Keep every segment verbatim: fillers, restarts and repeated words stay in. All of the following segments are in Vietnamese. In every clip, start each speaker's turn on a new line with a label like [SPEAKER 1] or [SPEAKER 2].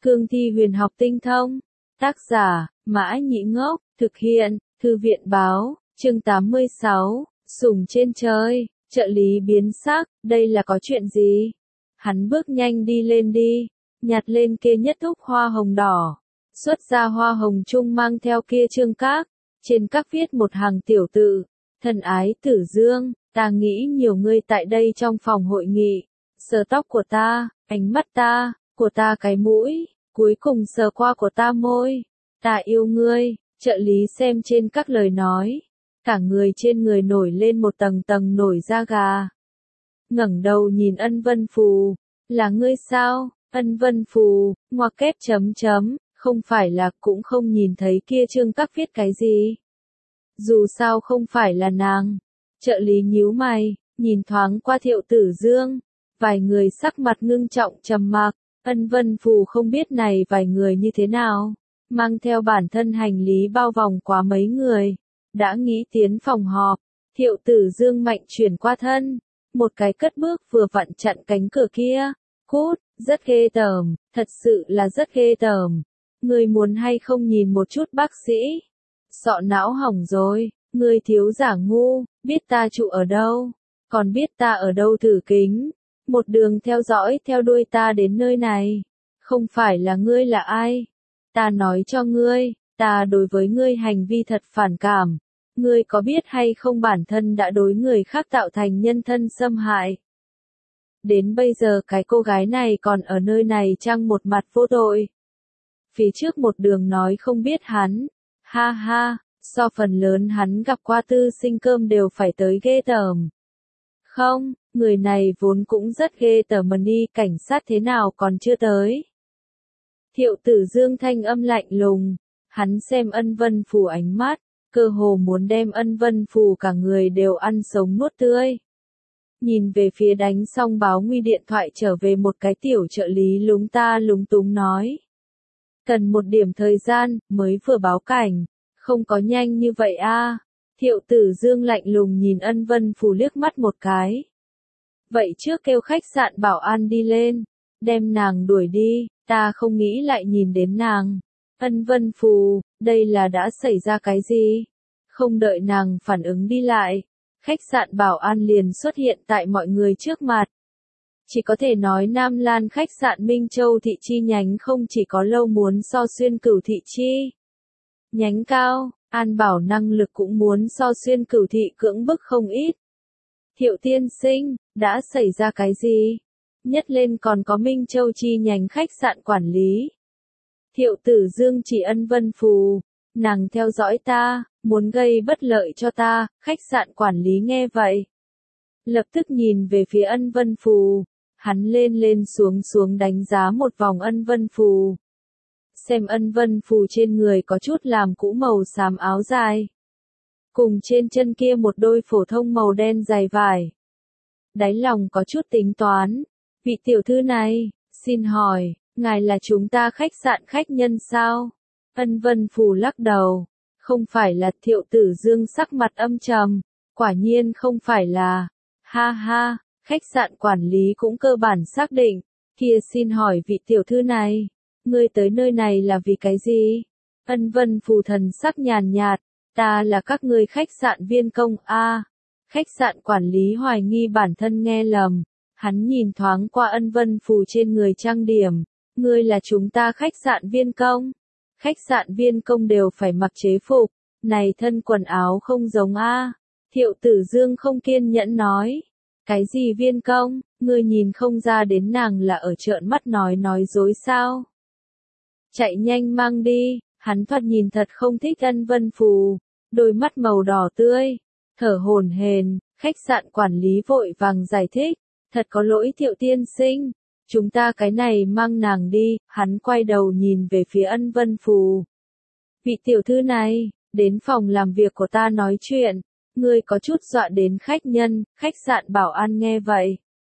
[SPEAKER 1] Cương thi huyền học tinh thông. Tác giả, Mã Nhĩ Ngốc, thực hiện, Thư viện báo, chương tám mươi sáu, sủng trên trời, trợ lý biến sắc, đây là có chuyện gì? Hắn bước nhanh đi lên đi, nhặt lên kia nhất thúc hoa hồng đỏ, xuất ra hoa hồng chung mang theo kia chương các, trên các viết một hàng tiểu tự, thân ái Tử Dương, ta nghĩ nhiều ngươi tại đây trong phòng hội nghị, sờ tóc của ta, ánh mắt ta, của ta cái mũi, cuối cùng sờ qua của ta môi, ta yêu ngươi, trợ lý xem trên các lời nói, cả người trên người nổi lên một tầng tầng nổi da gà. Ngẩng đầu nhìn Ân Vân Phù, là ngươi sao? Ân Vân Phù, ngoặc kép chấm chấm, không phải là cũng không nhìn thấy kia chương các viết cái gì. Dù sao không phải là nàng. Trợ lý nhíu mày, nhìn thoáng qua Thiệu Tử Dương, vài người sắc mặt ngưng trọng trầm mặc, Ân Vân Phù không biết này vài người như thế nào, mang theo bản thân hành lý bao vòng quá mấy người, đã nghĩ tiến phòng họp, Thiệu Tử Dương mạnh chuyển qua thân, một cái cất bước vừa vặn chặn cánh cửa kia, cút, rất ghê tởm, thật sự là rất ghê tởm, người muốn hay không nhìn một chút bác sĩ, sọ não hỏng rồi, người thiếu giả ngu, biết ta trụ ở đâu, còn biết ta ở đâu thử kính, một đường theo dõi theo đuôi ta đến nơi này, không phải là ngươi là ai, ta nói cho ngươi, ta đối với ngươi hành vi thật phản cảm, ngươi có biết hay không bản thân đã đối người khác tạo thành nhân thân xâm hại. Đến bây giờ cái cô gái này còn ở nơi này trăng một mặt vô tội. Phía trước một đường nói không biết hắn, ha ha, so phần lớn hắn gặp qua tư sinh cơm đều phải tới ghê tởm. Không, người này vốn cũng rất ghê tởm mà đi cảnh sát thế nào còn chưa tới. Thiệu Tử Dương thanh âm lạnh lùng, hắn xem Ân Vân Phù ánh mắt, cơ hồ muốn đem Ân Vân Phù cả người đều ăn sống nuốt tươi. Nhìn về phía đánh xong báo nguy điện thoại trở về một cái tiểu trợ lý lúng ta lúng túng nói. Cần một điểm thời gian, mới vừa báo cảnh, không có nhanh như vậy a. Thiệu Tử Dương lạnh lùng nhìn Ân Vân Phù liếc mắt một cái. Vậy trước kêu khách sạn bảo an đi lên, đem nàng đuổi đi, ta không nghĩ lại nhìn đến nàng. Ân Vân Phù, đây là đã xảy ra cái gì? Không đợi nàng phản ứng đi lại, khách sạn bảo an liền xuất hiện tại mọi người trước mặt. Chỉ có thể nói Nam Lan khách sạn Minh Châu thị chi nhánh không chỉ có lâu muốn so xuyên cửu thị chi nhánh cao, an bảo năng lực cũng muốn so xuyên cửu thị cưỡng bức không ít. Thiệu tiên sinh, đã xảy ra cái gì? Nhất lên còn có Minh Châu chi nhánh khách sạn quản lý. Thiệu Tử Dương chỉ Ân Vân Phù, nàng theo dõi ta, muốn gây bất lợi cho ta, khách sạn quản lý nghe vậy. Lập tức nhìn về phía Ân Vân Phù, hắn lên lên xuống xuống đánh giá một vòng Ân Vân Phù. Xem Ân Vân Phù trên người có chút làm cũ màu xám áo dài. Cùng trên chân kia một đôi phổ thông màu đen dài vải. Đáy lòng có chút tính toán. Vị tiểu thư này, xin hỏi, ngài là chúng ta khách sạn khách nhân sao? Ân Vân Phù lắc đầu. Không phải là. Thiệu Tử Dương sắc mặt âm trầm. Quả nhiên không phải là. Ha ha, khách sạn quản lý cũng cơ bản xác định. Kia xin hỏi vị tiểu thư này, ngươi tới nơi này là vì cái gì? Ân Vân Phù thần sắc nhàn nhạt. Ta là các ngươi khách sạn viên công a. Khách sạn quản lý hoài nghi bản thân nghe lầm. Hắn nhìn thoáng qua Ân Vân Phù trên người trang điểm. Ngươi là chúng ta khách sạn viên công. Khách sạn viên công đều phải mặc chế phục. Này thân quần áo không giống a. Thiệu Tử Dương không kiên nhẫn nói. Cái gì viên công, ngươi nhìn không ra đến nàng là ở trợn mắt nói nói dối sao? Chạy nhanh mang đi, hắn thoạt nhìn thật không thích Ân Vân Phù, đôi mắt màu đỏ tươi, thở hổn hển, khách sạn quản lý vội vàng giải thích, thật có lỗi Thiệu tiên sinh, chúng ta cái này mang nàng đi, hắn quay đầu nhìn về phía Ân Vân Phù. Vị tiểu thư này, đến phòng làm việc của ta nói chuyện. Ngươi có chút dọa đến khách nhân, khách sạn bảo an nghe vậy.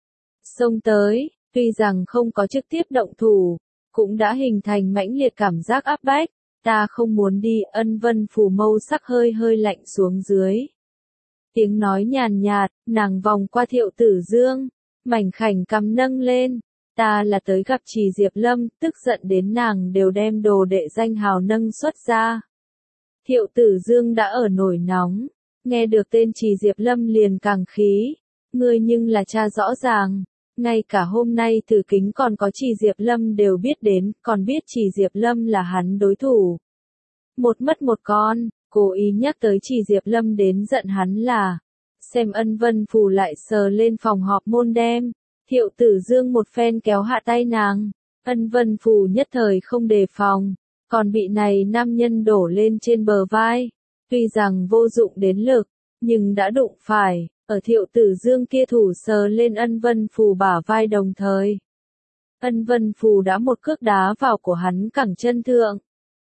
[SPEAKER 1] Xông tới, tuy rằng không có trực tiếp động thủ, cũng đã hình thành mãnh liệt cảm giác áp bách, ta không muốn đi. Ân Vân Phù mâu sắc hơi hơi lạnh xuống dưới. Tiếng nói nhàn nhạt, nàng vòng qua Thiệu Tử Dương, mảnh khảnh cằm nâng lên, ta là tới gặp Trì Diệp Lâm, tức giận đến nàng đều đem đồ đệ danh hào nâng xuất ra. Thiệu Tử Dương đã ở nổi nóng, nghe được tên Trì Diệp Lâm liền càng khí, ngươi nhưng là cha rõ ràng, ngay cả hôm nay Từ Kính còn có Trì Diệp Lâm đều biết đến, còn biết Trì Diệp Lâm là hắn đối thủ. Một mất một con, cố ý nhắc tới Trì Diệp Lâm đến giận hắn là, xem Ân Vân Phù lại sờ lên phòng họp môn đem, Thiệu Tử Dương một phen kéo hạ tay nàng, Ân Vân Phù nhất thời không đề phòng, còn bị này nam nhân đổ lên trên bờ vai, tuy rằng vô dụng đến lực, nhưng đã đụng phải, ở Thiệu Tử Dương kia thủ sờ lên Ân Vân Phù bả vai đồng thời. Ân Vân Phù đã một cước đá vào của hắn cẳng chân thượng.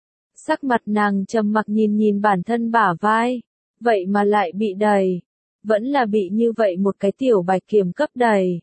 [SPEAKER 1] Sắc mặt nàng trầm mặc nhìn nhìn bản thân bả vai, vậy mà lại bị đầy, vẫn là bị như vậy một cái tiểu bạch kiểm cấp đầy.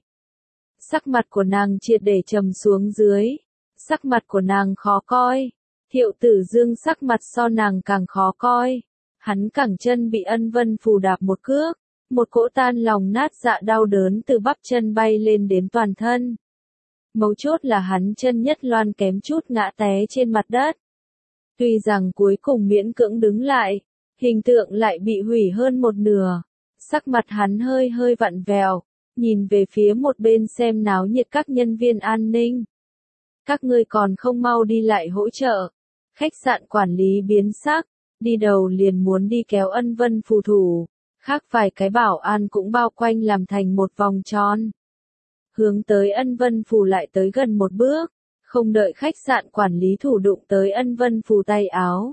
[SPEAKER 1] Sắc mặt của nàng triệt để trầm xuống dưới, sắc mặt của nàng khó coi, Thiệu Tử Dương sắc mặt so nàng càng khó coi, hắn cẳng chân bị Ân Vân Phù đạp một cước, một cỗ tan lòng nát dạ đau đớn từ bắp chân bay lên đến toàn thân. Mấu chốt là hắn chân nhất loan kém chút ngã té trên mặt đất. Tuy rằng cuối cùng miễn cưỡng đứng lại, hình tượng lại bị hủy hơn một nửa, sắc mặt hắn hơi hơi vặn vẹo, nhìn về phía một bên xem náo nhiệt các nhân viên an ninh. Các ngươi còn không mau đi lại hỗ trợ. Khách sạn quản lý biến sắc, đi đầu liền muốn đi kéo Ân Vân Phù thủ, khác vài cái bảo an cũng bao quanh làm thành một vòng tròn. Hướng tới Ân Vân Phù lại tới gần một bước, không đợi khách sạn quản lý thủ đụng tới Ân Vân Phù tay áo.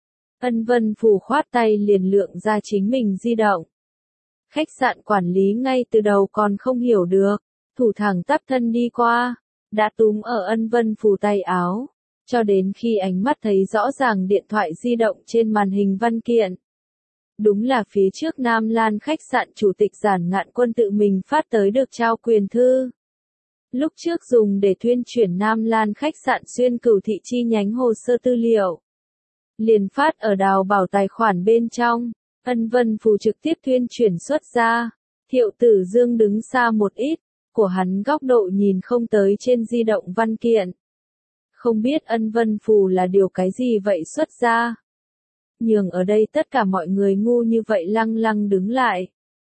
[SPEAKER 1] Ân Vân Phù khoát tay liền lượng ra chính mình di động. Khách sạn quản lý ngay từ đầu còn không hiểu được, thủ thẳng tắp thân đi qua, đã túm ở Ân Vân Phù tay áo, cho đến khi ánh mắt thấy rõ ràng điện thoại di động trên màn hình văn kiện. Đúng là phía trước Nam Lan khách sạn chủ tịch Giản Ngạn Quân tự mình phát tới được trao quyền thư. Lúc trước dùng để tuyên chuyển Nam Lan khách sạn xuyên cửu thị chi nhánh hồ sơ tư liệu. Liền phát ở đào bảo tài khoản bên trong, Ân Vân Phù trực tiếp tuyên chuyển xuất ra. Thiệu Tử Dương đứng xa một ít, của hắn góc độ nhìn không tới trên di động văn kiện. Không biết Ân Vân Phù là điều cái gì vậy xuất ra. Nhường ở đây tất cả mọi người ngu như vậy lăng lăng đứng lại.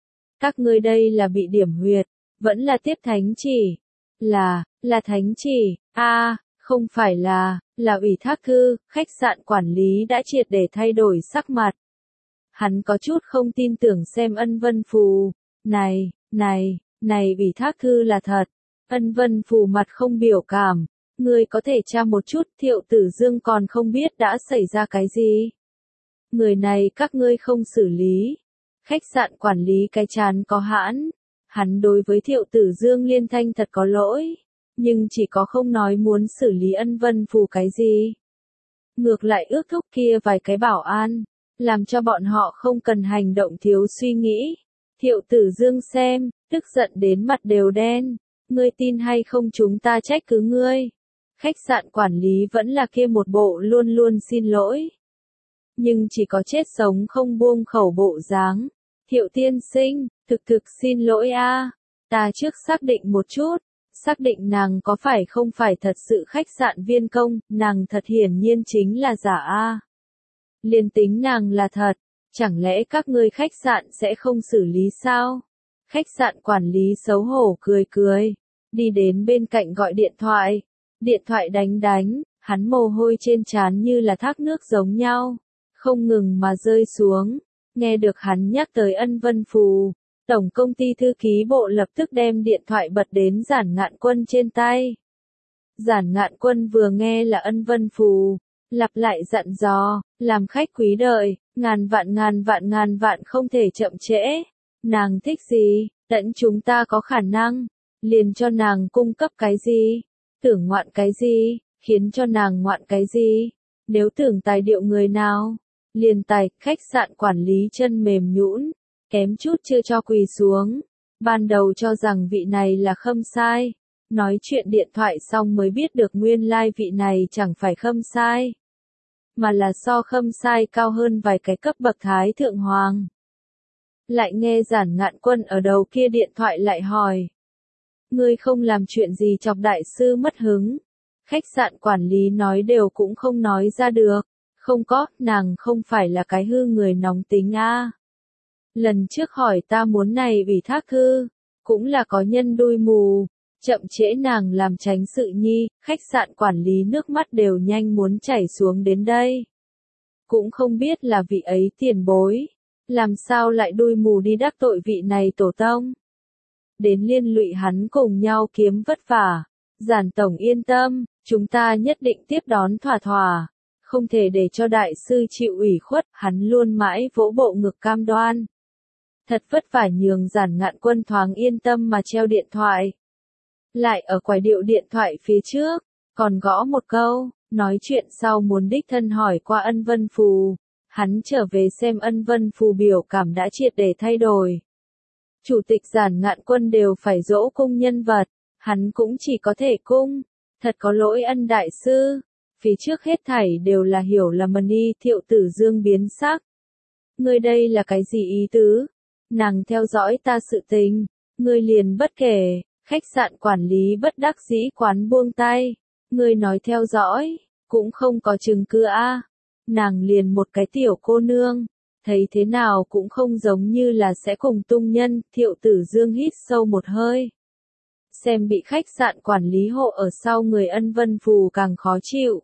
[SPEAKER 1] Các ngươi đây là bị điểm huyệt, vẫn là tiếp thánh chỉ. Là, là thánh chỉ, a à, không phải là, là ủy thác thư, khách sạn quản lý đã triệt để thay đổi sắc mặt. Hắn có chút không tin tưởng xem Ân Vân Phù, này, này, này ủy thác thư là thật. Ân Vân Phù mặt không biểu cảm, ngươi có thể tra một chút, Thiệu Tử Dương còn không biết đã xảy ra cái gì. Người này các ngươi không xử lý. Khách sạn quản lý cái chán có hãn. Hắn đối với Thiệu Tử Dương liên thanh thật có lỗi, nhưng chỉ có không nói muốn xử lý Ân Vân Phù cái gì. Ngược lại ước thúc kia vài cái bảo an, làm cho bọn họ không cần hành động thiếu suy nghĩ. Thiệu Tử Dương xem, tức giận đến mặt đều đen, ngươi tin hay không chúng ta trách cứ ngươi. Khách sạn quản lý vẫn là kia một bộ luôn luôn xin lỗi. Nhưng chỉ có chết sống không buông khẩu bộ dáng. Thiệu tiên sinh, thực thực xin lỗi a, ta trước xác định một chút, xác định nàng có phải không phải thật sự khách sạn viên công, nàng thật hiển nhiên chính là giả a. Liên tính nàng là thật, chẳng lẽ các ngươi khách sạn sẽ không xử lý sao? Khách sạn quản lý xấu hổ cười cười, đi đến bên cạnh gọi điện thoại, điện thoại đánh đánh, hắn mồ hôi trên trán như là thác nước giống nhau, không ngừng mà rơi xuống. Nghe được hắn nhắc tới Ân Vân Phù, tổng công ty thư ký bộ lập tức đem điện thoại bật đến Giản Ngạn Quân trên tay. Giản Ngạn Quân vừa nghe là Ân Vân Phù, lặp lại dặn dò, làm khách quý đợi, ngàn vạn ngàn vạn ngàn vạn không thể chậm trễ. Nàng thích gì, tận chúng ta có khả năng, liền cho nàng cung cấp cái gì, tưởng ngoạn cái gì, khiến cho nàng ngoạn cái gì, nếu tưởng tài điệu người nào. Liền tài, khách sạn quản lý chân mềm nhũn, kém chút chưa cho quỳ xuống. Ban đầu cho rằng vị này là Khâm Sai, nói chuyện điện thoại xong mới biết được nguyên lai vị này chẳng phải Khâm Sai, mà là so Khâm Sai cao hơn vài cái cấp bậc Thái Thượng Hoàng. Lại nghe Giản Ngạn Quân ở đầu kia điện thoại lại hỏi. Ngươi không làm chuyện gì chọc đại sư mất hứng. Khách sạn quản lý nói đều cũng không nói ra được. Không có, nàng không phải là cái hư người nóng tính a. Lần trước hỏi ta muốn này ủy thác thư, cũng là có nhân đuôi mù. Chậm trễ nàng làm tránh sự nhi, khách sạn quản lý nước mắt đều nhanh muốn chảy xuống đến đây. Cũng không biết là vị ấy tiền bối, làm sao lại đuôi mù đi đắc tội vị này tổ tông. Đến liên lụy hắn cùng nhau kiếm vất vả. Giản tổng yên tâm, chúng ta nhất định tiếp đón thỏa thỏa. Không thể để cho đại sư chịu ủy khuất, hắn luôn mãi vỗ bộ ngực cam đoan. Thật vất vả nhường Giản Ngạn Quân thoáng yên tâm mà treo điện thoại. Lại ở quầy điệu điện thoại phía trước, còn gõ một câu, nói chuyện sau muốn đích thân hỏi qua Ân Vân Phù. Hắn trở về xem Ân Vân Phù biểu cảm đã triệt để thay đổi. Chủ tịch Giản Ngạn Quân đều phải dỗ cung nhân vật, hắn cũng chỉ có thể cung. Thật có lỗi Ân đại sư, phía trước hết thảy đều là hiểu là mần y. Thiệu Tử Dương biến sắc. Ngươi đây là cái gì ý tứ? Nàng theo dõi ta sự tình, ngươi liền bất kể. Khách sạn quản lý bất đắc dĩ quán buông tay. Ngươi nói theo dõi, cũng không có chứng cứ a. Nàng liền một cái tiểu cô nương, thấy thế nào cũng không giống như là sẽ cùng tung nhân. Thiệu Tử Dương hít sâu một hơi. Xem bị khách sạn quản lý hộ ở sau người Ân Vân Phù càng khó chịu.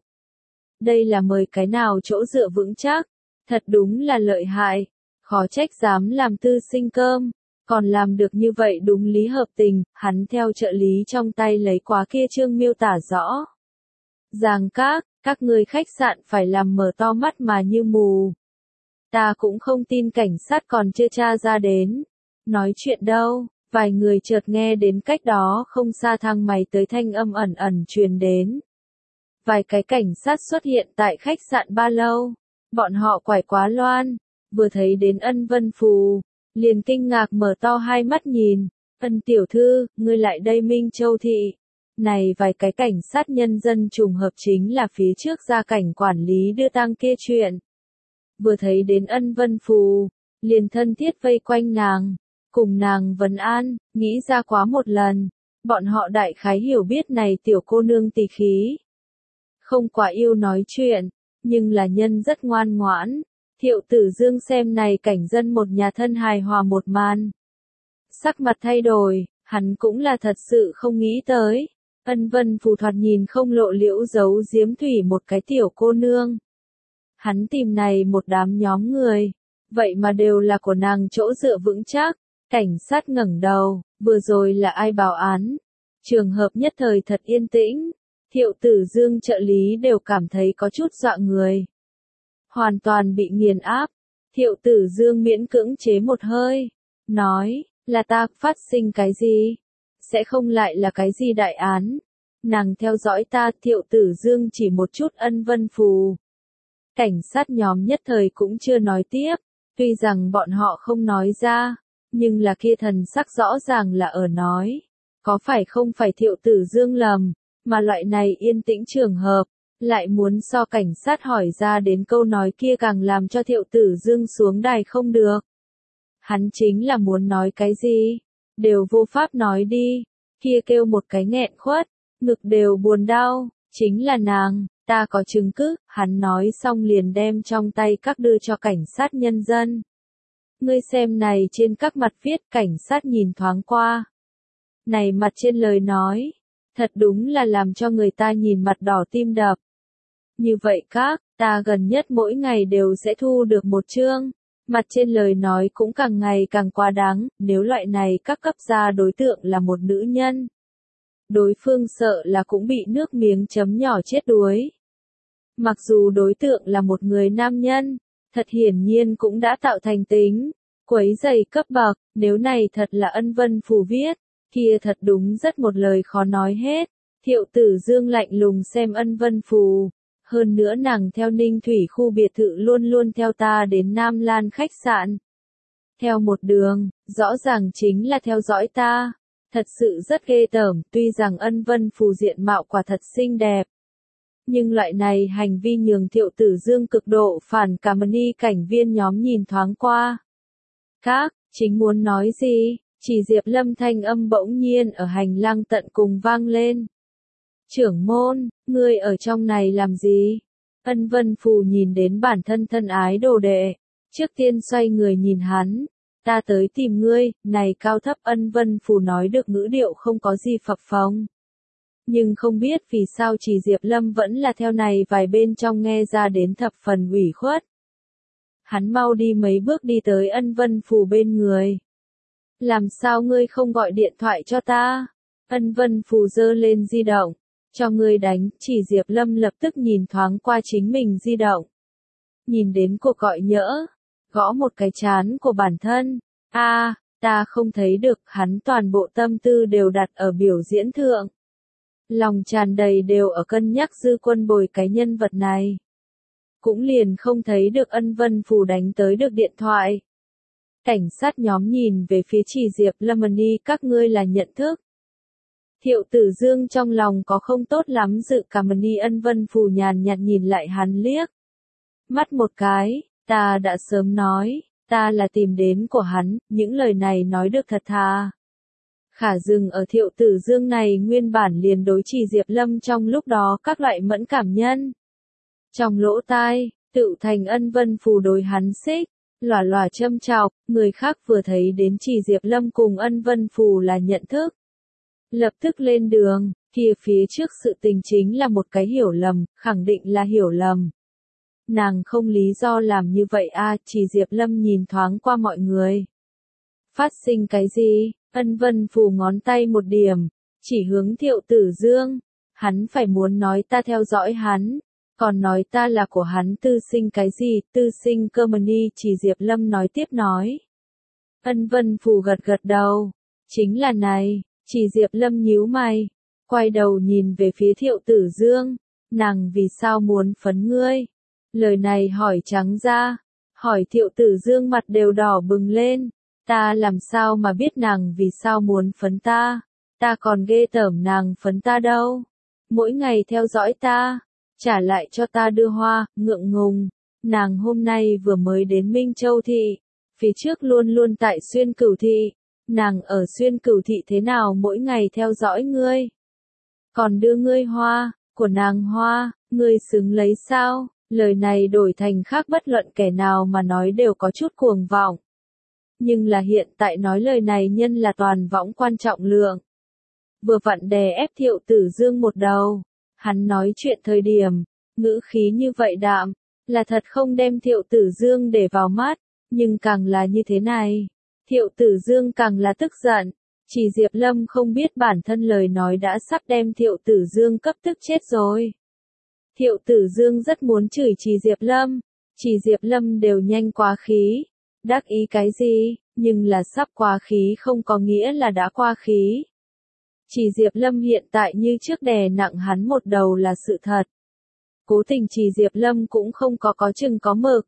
[SPEAKER 1] Đây là mời cái nào chỗ dựa vững chắc, thật đúng là lợi hại, khó trách dám làm tư sinh cơm, còn làm được như vậy đúng lý hợp tình. Hắn theo trợ lý trong tay lấy quá kia chương miêu tả rõ. Giang các, các người khách sạn phải làm mở to mắt mà như mù. Ta cũng không tin cảnh sát còn chưa tra ra đến. Nói chuyện đâu, vài người chợt nghe đến cách đó không xa thang máy tới thanh âm ẩn ẩn truyền đến. Vài cái cảnh sát xuất hiện tại khách sạn Ba Lâu. Bọn họ quải quá loan, vừa thấy đến Ân Vân Phù, liền kinh ngạc mở to hai mắt nhìn. Ân tiểu thư, ngươi lại đây Minh Châu thị. Này vài cái cảnh sát nhân dân trùng hợp chính là phía trước gia cảnh quản lý đưa tang kia chuyện. Vừa thấy đến Ân Vân Phù, liền thân thiết vây quanh nàng, cùng nàng vấn an, nghĩ ra quá một lần. Bọn họ đại khái hiểu biết này tiểu cô nương tỳ khí. Không quá yêu nói chuyện, nhưng là nhân rất ngoan ngoãn. Thiệu Tử Dương xem này cảnh dân một nhà thân hài hòa một màn. Sắc mặt thay đổi, hắn cũng là thật sự không nghĩ tới. Ân Vân Phù thoạt nhìn không lộ liễu giấu giếm thủy một cái tiểu cô nương. Hắn tìm này một đám nhóm người, vậy mà đều là của nàng chỗ dựa vững chắc. Cảnh sát ngẩng đầu, vừa rồi là ai báo án? Trường hợp nhất thời thật yên tĩnh. Thiệu Tử Dương trợ lý đều cảm thấy có chút dọa người. Hoàn toàn bị nghiền áp. Thiệu Tử Dương miễn cưỡng chế một hơi. Nói, là ta phát sinh cái gì? Sẽ không lại là cái gì đại án? Nàng theo dõi ta. Thiệu Tử Dương chỉ một chút Ân Vân Phù. Cảnh sát nhóm nhất thời cũng chưa nói tiếp. Tuy rằng bọn họ không nói ra, nhưng là kia thần sắc rõ ràng là ở nói. Có phải không phải Thiệu Tử Dương lầm, mà loại này yên tĩnh trường hợp, lại muốn so cảnh sát hỏi ra đến câu nói kia càng làm cho Thiệu Tử Dương xuống đài không được. Hắn chính là muốn nói cái gì, đều vô pháp nói đi, kia kêu một cái nghẹn khuất, ngực đều buồn đau, chính là nàng, ta có chứng cứ. Hắn nói xong liền đem trong tay các đưa cho cảnh sát nhân dân. Ngươi xem này trên các mặt viết. Cảnh sát nhìn thoáng qua. Này mặt trên lời nói, thật đúng là làm cho người ta nhìn mặt đỏ tim đập. Như vậy các, ta gần nhất mỗi ngày đều sẽ thu được một chương. Mặt trên lời nói cũng càng ngày càng quá đáng, nếu loại này các cấp ra đối tượng là một nữ nhân. Đối phương sợ là cũng bị nước miếng chấm nhỏ chết đuối. Mặc dù đối tượng là một người nam nhân, thật hiển nhiên cũng đã tạo thành tính, quấy rầy cấp bậc, nếu này thật là Ân Vân Phù viết, kia thật đúng rất một lời khó nói hết. Thiệu Tử Dương lạnh lùng xem Ân Vân Phù. Hơn nữa nàng theo Ninh Thủy khu biệt thự luôn luôn theo ta đến Nam Lan khách sạn. Theo một đường, rõ ràng chính là theo dõi ta. Thật sự rất ghê tởm, tuy rằng Ân Vân Phù diện mạo quả thật xinh đẹp. Nhưng loại này hành vi nhường Thiệu Tử Dương cực độ phản cảm. Ni cảnh viên nhóm nhìn thoáng qua. Các, chính muốn nói gì, Chỉ Diệp Lâm thanh âm bỗng nhiên ở hành lang tận cùng vang lên. Trưởng môn, ngươi ở trong này làm gì? Ân Vân Phù nhìn đến bản thân thân ái đồ đệ, trước tiên xoay người nhìn hắn. Ta tới tìm ngươi, này cao thấp. Ân Vân Phù nói được ngữ điệu không có gì phập phồng. Nhưng không biết vì sao Chỉ Diệp Lâm vẫn là theo này vài bên trong nghe ra đến thập phần ủy khuất. Hắn mau đi mấy bước đi tới Ân Vân Phù bên người. Làm sao ngươi không gọi điện thoại cho ta? Ân Vân Phù giơ lên di động. Cho ngươi đánh. Chỉ Diệp Lâm lập tức nhìn thoáng qua chính mình di động. Nhìn đến cuộc gọi nhỡ. Gõ một cái chán của bản thân. A, à, ta không thấy được. Hắn toàn bộ tâm tư đều đặt ở biểu diễn thượng. Lòng tràn đầy đều ở cân nhắc Dư Quân Bồi cái nhân vật này. Cũng liền không thấy được Ân Vân Phù đánh tới được điện thoại. Cảnh sát nhóm nhìn về phía Chỉ Diệp Lâm đi, các ngươi là nhận thức. Thiệu Tử Dương trong lòng có không tốt lắm dự cảm đi. Ân Vân Phù nhàn nhạt nhìn lại hắn liếc. Mắt một cái, ta đã sớm nói, ta là tìm đến của hắn, những lời này nói được thật thà. Khả dừng ở Thiệu Tử Dương này nguyên bản liền đối Chỉ Diệp Lâm trong lúc đó các loại mẫn cảm nhân. Trong lỗ tai, tự thành Ân Vân Phù đối hắn xích, lòa lòa châm chọc, người khác vừa thấy đến Chỉ Diệp Lâm cùng Ân Vân Phù là nhận thức. Lập tức lên đường, kia phía trước sự tình chính là một cái hiểu lầm, khẳng định là hiểu lầm. Nàng không lý do làm như vậy a. À, Chỉ Diệp Lâm nhìn thoáng qua mọi người. Phát sinh cái gì? Ân Vân Phù ngón tay một điểm, chỉ hướng Thiệu Tử Dương. Hắn phải muốn nói ta theo dõi hắn, còn nói ta là của hắn. Tư sinh cái gì? Tư sinh cơ mà đi. Chỉ Diệp Lâm nói tiếp nói. Ân Vân Phù gật gật đầu. Chính là này. Chỉ Diệp Lâm nhíu mày, quay đầu nhìn về phía Thiệu Tử Dương. Nàng vì sao muốn phấn ngươi? Lời này hỏi trắng ra, hỏi Thiệu Tử Dương mặt đều đỏ bừng lên. Ta làm sao mà biết nàng vì sao muốn phấn ta? Ta còn ghê tởm nàng phấn ta đâu. Mỗi ngày theo dõi ta, trả lại cho ta đưa hoa, ngượng ngùng. Nàng hôm nay vừa mới đến Minh Châu Thị, phía trước luôn luôn tại Xuyên Cửu Thị. Nàng ở Xuyên Cửu Thị thế nào mỗi ngày theo dõi ngươi? Còn đưa ngươi hoa, của nàng hoa, ngươi xứng lấy sao? Lời này đổi thành khác bất luận kẻ nào mà nói đều có chút cuồng vọng. Nhưng là hiện tại nói lời này nhân là toàn võng quan trọng lượng. Vừa vặn đè ép Thiệu Tử Dương một đầu. Hắn nói chuyện thời điểm, ngữ khí như vậy đạm, là thật không đem Thiệu Tử Dương để vào mắt, nhưng càng là như thế này. Thiệu Tử Dương càng là tức giận. Chỉ Diệp Lâm không biết bản thân lời nói đã sắp đem Thiệu Tử Dương cấp tức chết rồi. Thiệu Tử Dương rất muốn chửi Chỉ Diệp Lâm. Chỉ Diệp Lâm đều nhanh quá khí. Đắc ý cái gì, nhưng là sắp quá khí không có nghĩa là đã qua khí. Chỉ Diệp Lâm hiện tại như trước đè nặng hắn một đầu là sự thật. Cố tình Chỉ Diệp Lâm cũng không có có chừng có mực.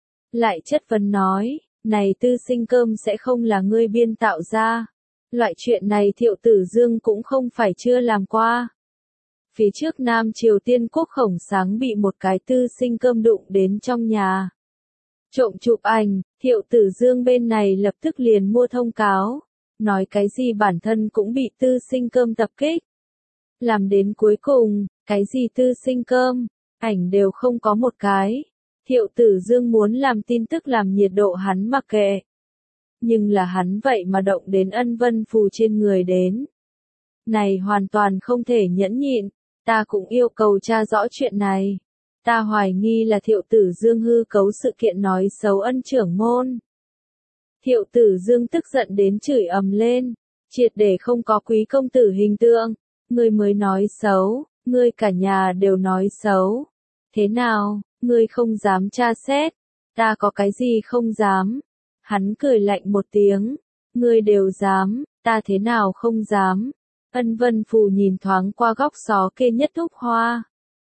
[SPEAKER 1] Lại chất vấn nói. Này tư sinh cơm sẽ không là ngươi biên tạo ra. Loại chuyện này Thiệu Tử Dương cũng không phải chưa làm qua. Phía trước Nam Triều Tiên Quốc Khổng Sáng bị một cái tư sinh cơm đụng đến trong nhà. Trộm chụp ảnh, Thiệu Tử Dương bên này lập tức liền mua thông cáo. Nói cái gì bản thân cũng bị tư sinh cơm tập kích. Làm đến cuối cùng, cái gì tư sinh cơm, ảnh đều không có một cái. Thiệu Tử Dương muốn làm tin tức làm nhiệt độ hắn mặc kệ. Nhưng là hắn vậy mà động đến Ân Vân Phù trên người đến. Này hoàn toàn không thể nhẫn nhịn, ta cũng yêu cầu tra rõ chuyện này. Ta hoài nghi là Thiệu Tử Dương hư cấu sự kiện nói xấu Ân trưởng môn. Thiệu Tử Dương tức giận đến chửi ầm lên, triệt để không có quý công tử hình tượng. Ngươi mới nói xấu, ngươi cả nhà đều nói xấu. Thế nào? Ngươi không dám tra xét, ta có cái gì không dám? Hắn cười lạnh một tiếng, ngươi đều dám, ta thế nào không dám? Ân Vân Phù nhìn thoáng qua góc xó kê nhất thúc hoa.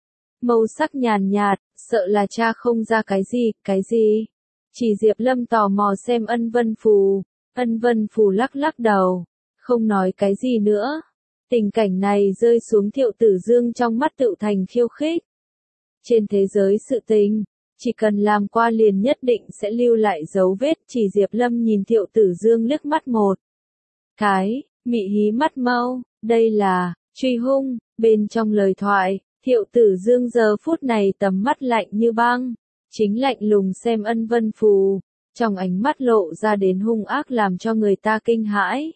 [SPEAKER 1] Màu sắc nhàn nhạt, sợ là cha không ra cái gì, cái gì? Chỉ Diệp Lâm tò mò xem Ân Vân Phù, Ân Vân Phù lắc lắc đầu, không nói cái gì nữa. Tình cảnh này rơi xuống Thiệu Tử Dương trong mắt tự thành khiêu khích. Trên thế giới sự tình, chỉ cần làm qua liền nhất định sẽ lưu lại dấu vết. Chỉ Diệp Lâm nhìn Thiệu Tử Dương liếc mắt một cái, mị hí mắt mau, đây là, truy hung, bên trong lời thoại, Thiệu Tử Dương giờ phút này tầm mắt lạnh như băng, chính lạnh lùng xem Ân Vân Phù, trong ánh mắt lộ ra đến hung ác làm cho người ta kinh hãi.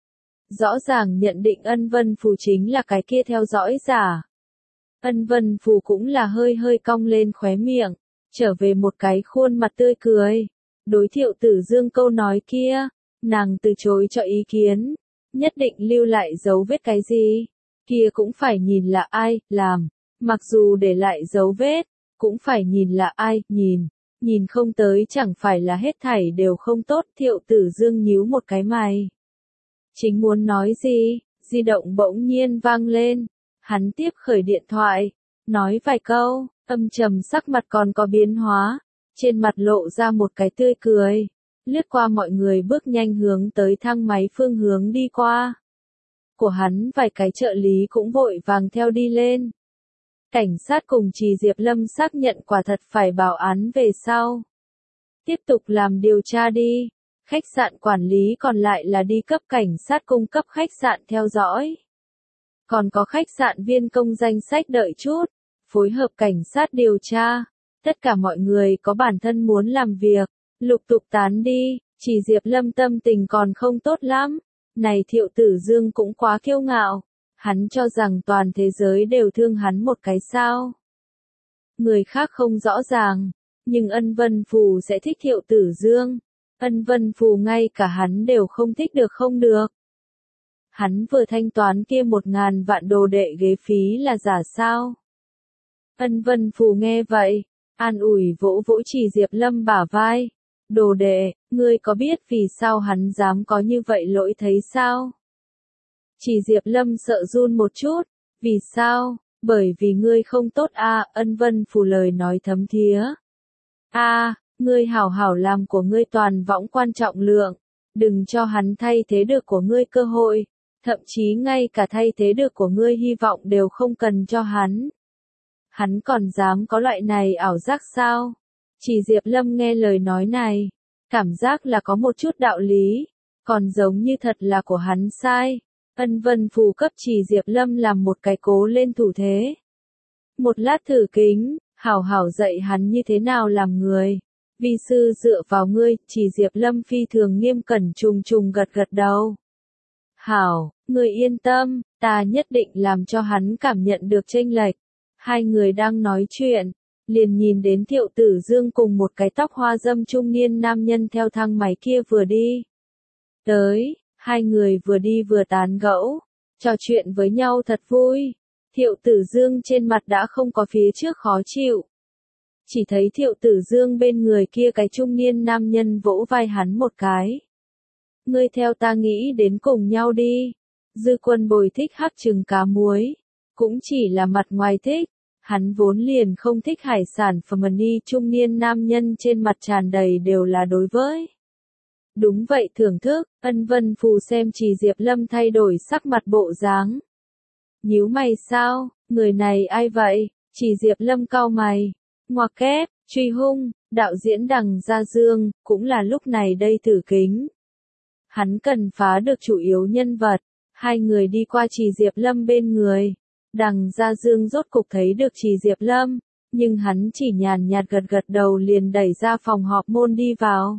[SPEAKER 1] Rõ ràng nhận định Ân Vân Phù chính là cái kia theo dõi giả. Ân Vân Phù cũng là hơi hơi cong lên khóe miệng, trở về một cái khuôn mặt tươi cười. Đối Thiệu Tử Dương câu nói kia, nàng từ chối cho ý kiến, nhất định lưu lại dấu vết cái gì, kia cũng phải nhìn là ai làm, mặc dù để lại dấu vết, cũng phải nhìn là ai nhìn, nhìn không tới chẳng phải là hết thảy đều không tốt. Thiệu Tử Dương nhíu một cái mày. Chính muốn nói gì, di động bỗng nhiên vang lên, hắn tiếp khởi điện thoại, nói vài câu, âm trầm sắc mặt còn có biến hóa, trên mặt lộ ra một cái tươi cười, lướt qua mọi người bước nhanh hướng tới thang máy phương hướng đi qua. Của hắn vài cái trợ lý cũng vội vàng theo đi lên. Cảnh sát cùng Trì Diệp Lâm xác nhận quả thật phải báo án về sau. Tiếp tục làm điều tra đi. Khách sạn quản lý còn lại là đi cấp cảnh sát cung cấp khách sạn theo dõi. Còn có khách sạn viên công danh sách đợi chút, phối hợp cảnh sát điều tra. Tất cả mọi người có bản thân muốn làm việc, lục tục tán đi. Chỉ Diệp Lâm tâm tình còn không tốt lắm. Này Thiệu Tử Dương cũng quá kiêu ngạo. Hắn cho rằng toàn thế giới đều thương hắn một cái sao. Người khác không rõ ràng, nhưng Ân Vân Phù sẽ thích Thiệu Tử Dương. Ân Vân Phù ngay cả hắn đều không thích được không được. Hắn vừa thanh toán kia một ngàn vạn đồ đệ ghế phí là giả sao? Ân Vân Phù nghe vậy, an ủi vỗ vỗ Chỉ Diệp Lâm bả vai. Đồ đệ, ngươi có biết vì sao hắn dám có như vậy lỗi thấy sao? Chỉ Diệp Lâm sợ run một chút, vì sao? Bởi vì ngươi không tốt a. À, Ân Vân Phù lời nói thấm thía. A, à, ngươi hảo hảo làm của ngươi toàn võng quan trọng lượng, đừng cho hắn thay thế được của ngươi cơ hội, thậm chí ngay cả thay thế được của ngươi hy vọng đều không cần cho hắn. Hắn còn dám có loại này ảo giác sao? Chỉ Diệp Lâm nghe lời nói này, cảm giác là có một chút đạo lý, còn giống như thật là của hắn sai. Ân Vân Phù cấp Chỉ Diệp Lâm làm một cái cố lên thủ thế. Một lát thử kính, hảo hảo dạy hắn như thế nào làm người. Vi sư dựa vào ngươi. Chỉ Diệp Lâm phi thường nghiêm cẩn trùng trùng gật gật đầu. Hảo, ngươi yên tâm, ta nhất định làm cho hắn cảm nhận được chênh lệch. Hai người đang nói chuyện, liền nhìn đến Thiệu Tử Dương cùng một cái tóc hoa dâm trung niên nam nhân theo thang máy kia vừa đi. Tới, hai người vừa đi vừa tán gẫu, trò chuyện với nhau thật vui. Thiệu Tử Dương trên mặt đã không có phía trước khó chịu. Chỉ thấy Thiệu Tử Dương bên người kia cái trung niên nam nhân vỗ vai hắn một cái. Ngươi theo ta nghĩ đến cùng nhau đi. Dư Quân Bồi thích hắc trừng cá muối, cũng chỉ là mặt ngoài thích, hắn vốn liền không thích hải sản. Phẩm ni trung niên nam nhân trên mặt tràn đầy đều là đối với. Đúng vậy thưởng thức. Ân Vân Phù xem Chỉ Diệp Lâm thay đổi sắc mặt bộ dáng. Nhíu mày sao, người này ai vậy? Chỉ Diệp Lâm cau mày. Ngoặc kép, truy hung, đạo diễn Đằng Gia Dương, cũng là lúc này đây thử kính. Hắn cần phá được chủ yếu nhân vật. Hai người đi qua Chỉ Diệp Lâm bên người. Đằng Gia Dương rốt cục thấy được Chỉ Diệp Lâm, nhưng hắn chỉ nhàn nhạt gật gật đầu liền đẩy ra phòng họp môn đi vào.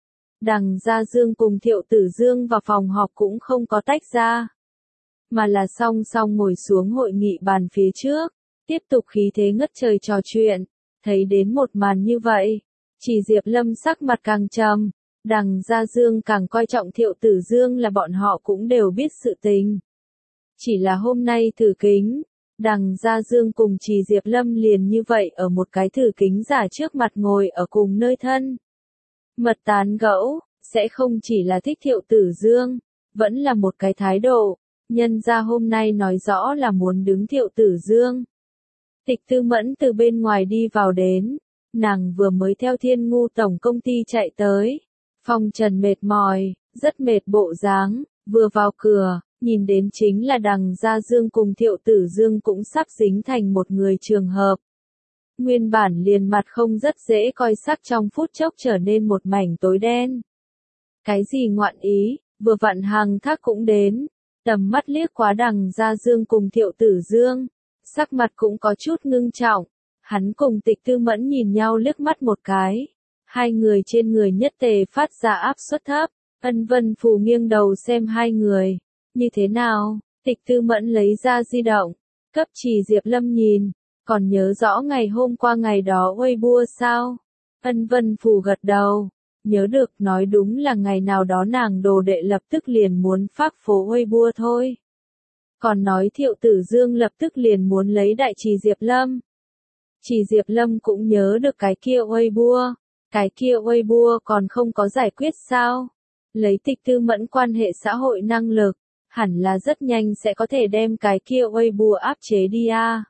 [SPEAKER 1] Đằng Gia Dương cùng Thiệu Tử Dương vào phòng họp cũng không có tách ra, mà là song song ngồi xuống hội nghị bàn phía trước, tiếp tục khí thế ngất trời trò chuyện. Thấy đến một màn như vậy, Chỉ Diệp Lâm sắc mặt càng trầm, Đằng Gia Dương càng coi trọng Thiệu Tử Dương là bọn họ cũng đều biết sự tình. Chỉ là hôm nay thử kính, Đằng Gia Dương cùng Chỉ Diệp Lâm liền như vậy ở một cái thử kính giả trước mặt ngồi ở cùng nơi thân. Mật tán gẫu, sẽ không chỉ là thích Thiệu Tử Dương, vẫn là một cái thái độ, nhân ra hôm nay nói rõ là muốn đứng Thiệu Tử Dương. Tịch Tư Mẫn từ bên ngoài đi vào đến, nàng vừa mới theo Thiên Ngu tổng công ty chạy tới, phong trần mệt mỏi, rất mệt bộ dáng, vừa vào cửa, nhìn đến chính là Đằng Gia Dương cùng Thiệu Tử Dương cũng sắp dính thành một người trường hợp. Nguyên bản liền mặt không rất dễ coi sắc trong phút chốc trở nên một mảnh tối đen. Cái gì ngoạn ý, vừa vặn Hằng Thác cũng đến, tầm mắt liếc qua Đằng Gia Dương cùng Thiệu Tử Dương, sắc mặt cũng có chút ngưng trọng, hắn cùng Tịch Tư Mẫn nhìn nhau liếc mắt một cái, hai người trên người nhất tề phát ra áp suất thấp, Ân Vân Phù nghiêng đầu xem hai người, như thế nào, Tịch Tư Mẫn lấy ra di động, cấp Trì Diệp Lâm nhìn, còn nhớ rõ ngày hôm qua ngày đó Weibo sao? Ân Vân Phù gật đầu, nhớ được, nói đúng là ngày nào đó nàng đồ đệ lập tức liền muốn phác phố Weibo thôi. Còn nói Thiệu Tử Dương lập tức liền muốn lấy đại Trì Diệp Lâm. Trì Diệp Lâm cũng nhớ được cái kia Weibo, cái kia Weibo còn không có giải quyết sao? Lấy Tịch Tư Mẫn quan hệ xã hội năng lực, hẳn là rất nhanh sẽ có thể đem cái kia Weibo áp chế đi à.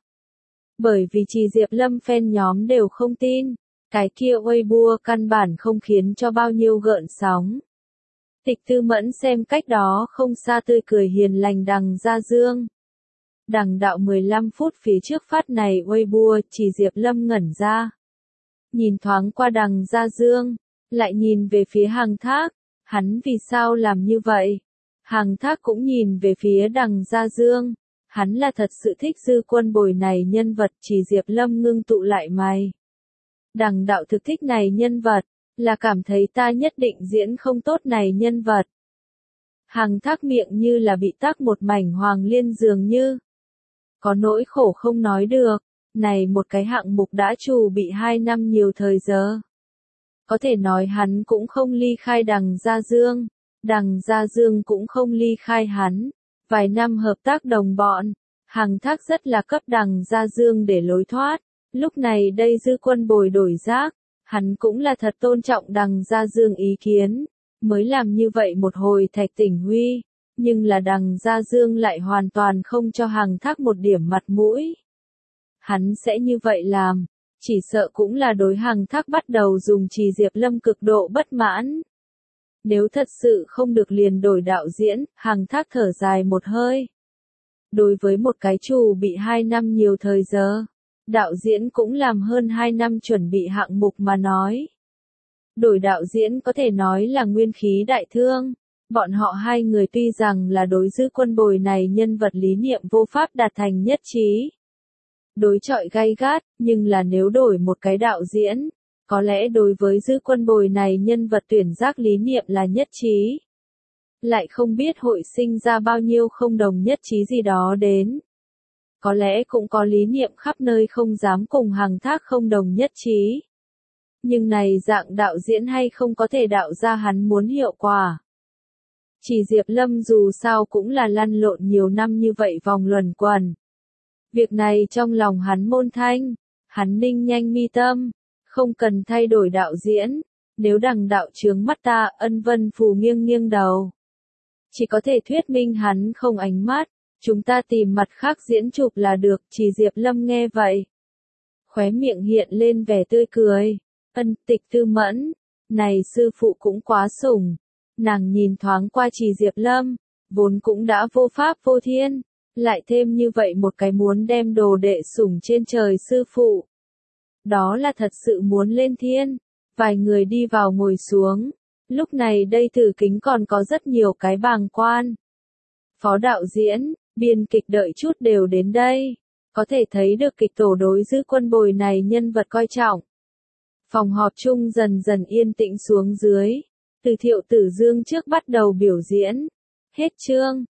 [SPEAKER 1] Bởi vì Trì Diệp Lâm fan nhóm đều không tin, cái kia Weibo căn bản không khiến cho bao nhiêu gợn sóng. Tịch Tư Mẫn xem cách đó không xa tươi cười hiền lành Đằng Gia Dương. Đằng đạo mười lăm phút phía trước phát này Weibo, Trì Diệp Lâm ngẩn ra. Nhìn thoáng qua Đằng Gia Dương, lại nhìn về phía Hằng Thác, hắn vì sao làm như vậy? Hằng Thác cũng nhìn về phía Đằng Gia Dương, hắn là thật sự thích Dư Quân Bồi này nhân vật. Trì Diệp Lâm ngưng tụ lại mày. Đằng đạo thực thích này nhân vật, là cảm thấy ta nhất định diễn không tốt này nhân vật. Hằng Thác miệng như là bị tắc một mảnh hoàng liên dường như. Có nỗi khổ không nói được, này một cái hạng mục đã trù bị hai năm nhiều thời giờ. Có thể nói hắn cũng không ly khai Đằng Gia Dương, Đằng Gia Dương cũng không ly khai hắn. Vài năm hợp tác đồng bọn, Hằng Thác rất là cấp Đằng Gia Dương để lối thoát. Lúc này đây Dư Quân Bồi đổi giác, hắn cũng là thật tôn trọng Đằng Gia Dương ý kiến, mới làm như vậy một hồi Thạch Tỉnh Huy, nhưng là Đằng Gia Dương lại hoàn toàn không cho Hằng Thác một điểm mặt mũi. Hắn sẽ như vậy làm, chỉ sợ cũng là đối Hằng Thác bắt đầu dùng Trì Diệp Lâm cực độ bất mãn. Nếu thật sự không được liền đổi đạo diễn, Hằng Thác thở dài một hơi. Đối với một cái chủ bị hai năm nhiều thời giờ, đạo diễn cũng làm hơn hai năm chuẩn bị hạng mục mà nói. Đổi đạo diễn có thể nói là nguyên khí đại thương. Bọn họ hai người tuy rằng là đối Dư Quân Bồi này nhân vật lý niệm vô pháp đạt thành nhất trí. Đối chọi gay gắt, nhưng là nếu đổi một cái đạo diễn, có lẽ đối với Dư Quân Bồi này nhân vật tuyển giác lý niệm là nhất trí. Lại không biết hội sinh ra bao nhiêu không đồng nhất trí gì đó đến. Có lẽ cũng có lý niệm khắp nơi không dám cùng Hằng Thác không đồng nhất trí. Nhưng này dạng đạo diễn hay không có thể đạo ra hắn muốn hiệu quả. Trì Diệp Lâm dù sao cũng là lăn lộn nhiều năm như vậy vòng luẩn quẩn. Việc này trong lòng hắn môn thanh, hắn ninh nhanh mi tâm, không cần thay đổi đạo diễn, nếu Đằng đạo chướng mắt ta. Ân Vân Phù nghiêng nghiêng đầu. Chỉ có thể thuyết minh hắn không ánh mắt, chúng ta tìm mặt khác diễn chụp là được. Trì Diệp Lâm nghe vậy, khóe miệng hiện lên vẻ tươi cười. Ân Tịch Tư Mẫn, này sư phụ cũng quá sủng. Nàng nhìn thoáng qua Trì Diệp Lâm, vốn cũng đã vô pháp vô thiên, lại thêm như vậy một cái muốn đem đồ đệ sủng trên trời sư phụ. Đó là thật sự muốn lên thiên. Vài người đi vào ngồi xuống, lúc này đây thử kính còn có rất nhiều cái bàng quan. Phó đạo diễn, biên kịch đợi chút đều đến đây, có thể thấy được kịch tổ đối Dư Quân Bồi này nhân vật coi trọng. Phòng họp chung dần dần yên tĩnh xuống dưới. Từ Thiệu Tử Dương trước bắt đầu biểu diễn. Hết chương.